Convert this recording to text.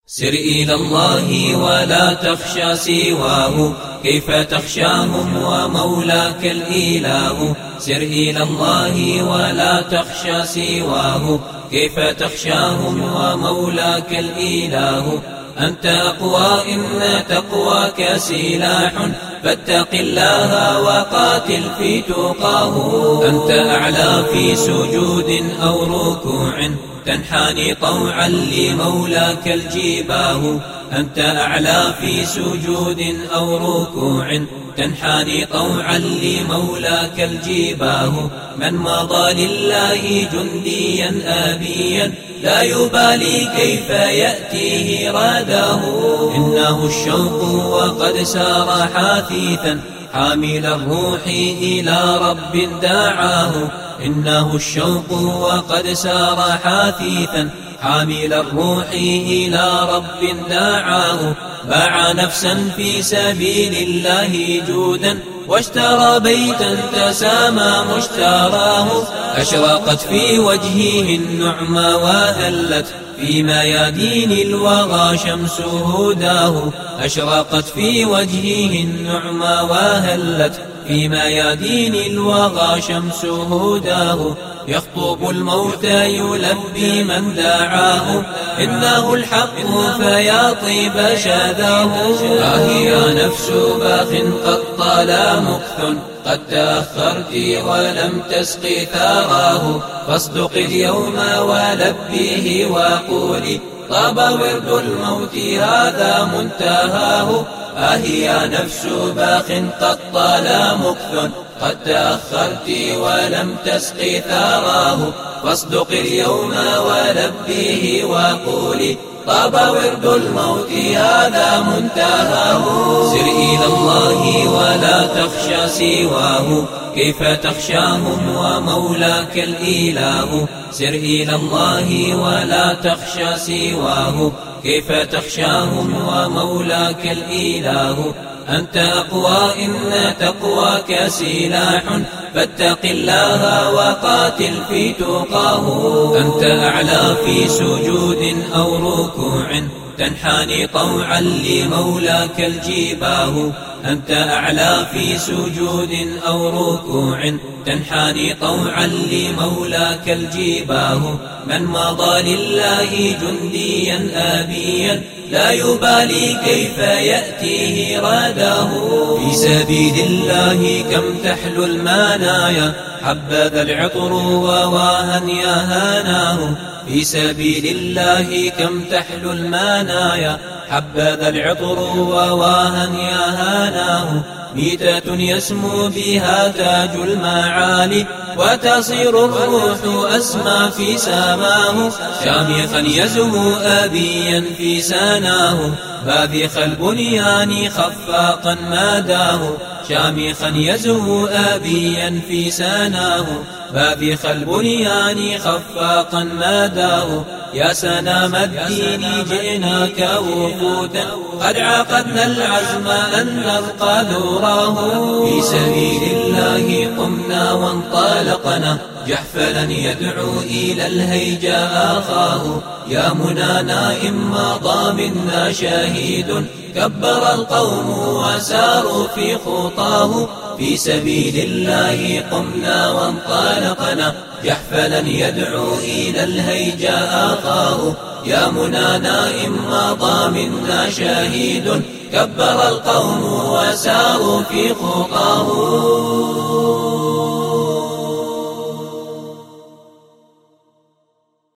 سر إلى الله ولا تخشى سواه، كيف تخشاهم ومولاك الإله. سر إلى الله ولا تخشى سواه، كيف تخشاهم ومولاك الإله. أنت أقوى إن تقواك سلاح، فاتق الله وقاتل في تقاه. أنت أعلى في سجود أو ركوع، تنحني طوعا لمولاك الجباه. أنت أعلى في سجود أو ركوع، تنحني طوعا لمولاك الجباه. من مضى لله جنديا آبيا، لا يبالي كيف يأتيه راداه. إنه الشوق وقد سار حثيثا، حامل الروح إلى رب دعاه. إنه الشوق وقد سار حثيثا، حامل الروح إلى رب دعاه. باع نفسا في سبيل الله جودا، واشترى بيتا تسامى مشتراه. أشرقت في وجهه النعمى وهلت، في ميادين الوغى شمس هداه. أشرقت في وجهه النعمى وهلت، في ميادين الوغى شمس هداه. يخطب الموت يلبي من دعاه، إنه الحق فيا طيب شذاه. يا نفس باخ قد طال مكث، قد تأخرت ولم تسقي ثراه. فاصدق اليوم ولبيه وقولي، طاب ورد الموت هذا منتهاه. يا نفس باخ قد طال مكث، قد تأخرت ولم تسقي ثراه. فاصدق اليوم ولبيه وقولي، طاب ورد الموت هذا منتهاه. سر إلى الله ولا تخشى سواه، كيف تخشاهم ومولاك الإله. سر إلى الله ولا تخشى سواه، كيف تخشاهم ومولاك الإله. أنت أقوى إن تقواك سلاح، فاتق الله وقاتل في تقاه. أنت أعلى في سجود أو ركوع، تنحني طوعا لمولاك الجباه. أنت أعلى في سجود أو ركوع، تنحني طوعا لمولاك الجباه. من مضى لله جنديا آبيا، لا يبالي كيف يأتيه راداه. في سبيل الله كم تحلو المنايا، حبذا العطر وواها يا هاناه. في سبيل الله كم تحلو المنايا، حبذا العطر وواها يا هاناه. ميتة يسمو بها تاج المعالي، وتصير الروح أسمى في سماه. شامخا يزهو آبيا في سناه، باذخ البنيان خفاقا ماداه. شامخا يزهو آبيا في سناه، باذخ البنيان خفاقا ماداه. يا سنام الدين جئناك وفودا، قد عقدنا العزم أن نلقى نوراه. في سبيل الله قمنا وانطلقنا، جحفلا يدعو إلى الهيجاء أخاه. يا منانا إن مضى منا شهيد، كبر القوم وساروا في خطاه. في سبيل الله قمنا وانطلقنا، جحفلا يدعو إلى الهيجاء أخاه. يا منانا إن مضى منا شهيد، كبر القوم وساروا في خطاه.